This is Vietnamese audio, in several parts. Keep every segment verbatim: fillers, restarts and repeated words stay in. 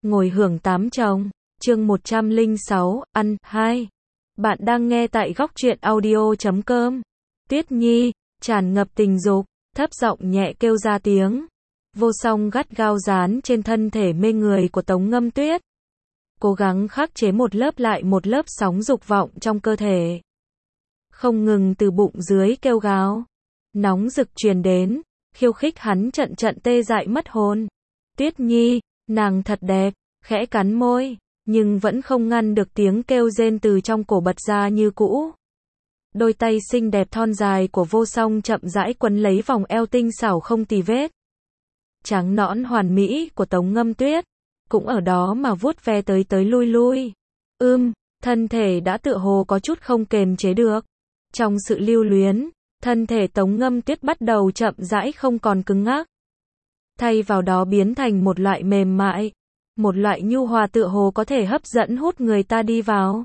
ngồi hưởng tám chồng, chương một trăm lẻ sáu, ăn, hai. Bạn đang nghe tại góc truyện audio chấm com. Tuyết Nhi, tràn ngập tình dục, thấp giọng nhẹ kêu ra tiếng. Vô song gắt gao dán trên thân thể mê người của Tống Ngâm Tuyết. Cố gắng khắc chế một lớp lại một lớp sóng dục vọng trong cơ thể. Không ngừng từ bụng dưới kêu gào. Nóng rực truyền đến, khiêu khích hắn trận trận tê dại mất hồn. Tuyết Nhi, nàng thật đẹp, khẽ cắn môi, nhưng vẫn không ngăn được tiếng kêu rên từ trong cổ bật ra như cũ. Đôi tay xinh đẹp thon dài của Vô Song chậm rãi quấn lấy vòng eo tinh xảo không tì vết. Trắng nõn hoàn mỹ của Tống Ngâm Tuyết, cũng ở đó mà vuốt ve tới tới lui lui. Ưm, thân thể đã tựa hồ có chút không kềm chế được. Trong sự lưu luyến, thân thể Tống Ngâm Tuyết bắt đầu chậm rãi không còn cứng ngắc. Thay vào đó biến thành một loại mềm mại, một loại nhu hòa tựa hồ có thể hấp dẫn hút người ta đi vào.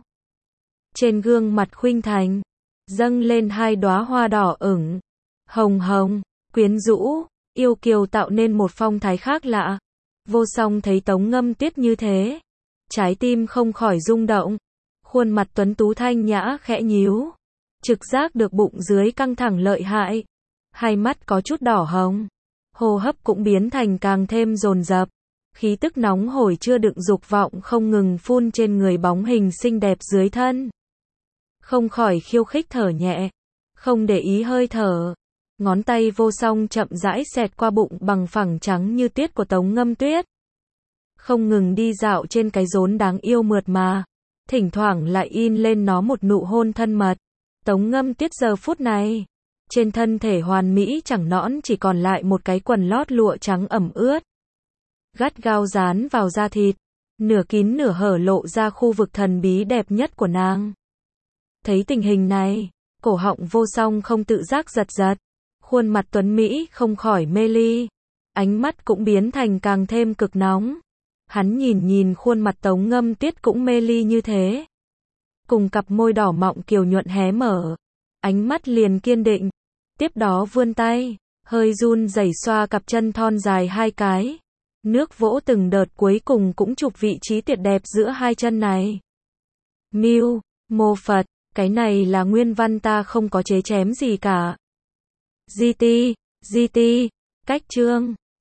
Trên gương mặt khuynh thành, dâng lên hai đóa hoa đỏ ửng, hồng hồng, quyến rũ, yêu kiều tạo nên một phong thái khác lạ. Vô Song thấy Tống Ngâm Tuyết như thế, trái tim không khỏi rung động, khuôn mặt tuấn tú thanh nhã khẽ nhíu, trực giác được bụng dưới căng thẳng lợi hại, hai mắt có chút đỏ hồng, hô hấp cũng biến thành càng thêm dồn dập, khí tức nóng hổi chưa đựng dục vọng không ngừng phun trên người bóng hình xinh đẹp dưới thân. Không khỏi khiêu khích thở nhẹ, không để ý hơi thở. Ngón tay Vô Song chậm rãi xẹt qua bụng bằng phẳng trắng như tuyết của Tống Ngâm Tuyết. Không ngừng đi dạo trên cái rốn đáng yêu mượt mà, thỉnh thoảng lại in lên nó một nụ hôn thân mật. Tống Ngâm Tuyết giờ phút này, trên thân thể hoàn mỹ chẳng nõn chỉ còn lại một cái quần lót lụa trắng ẩm ướt. Gắt gao dán vào da thịt, nửa kín nửa hở lộ ra khu vực thần bí đẹp nhất của nàng. Thấy tình hình này, cổ họng Vô Song không tự giác giật giật. Khuôn mặt tuấn Mỹ không khỏi mê ly, ánh mắt cũng biến thành càng thêm cực nóng. Hắn nhìn nhìn khuôn mặt Tống Ngâm Tuyết cũng mê ly như thế. Cùng cặp môi đỏ mọng kiều nhuận hé mở, ánh mắt liền kiên định. Tiếp đó vươn tay, hơi run rẩy xoa cặp chân thon dài hai cái. Nước vỗ từng đợt cuối cùng cũng chụp vị trí tuyệt đẹp giữa hai chân này. Miu, mô Phật, cái này là nguyên văn ta không có chế chém gì cả. giê tê, giê tê, cách chương.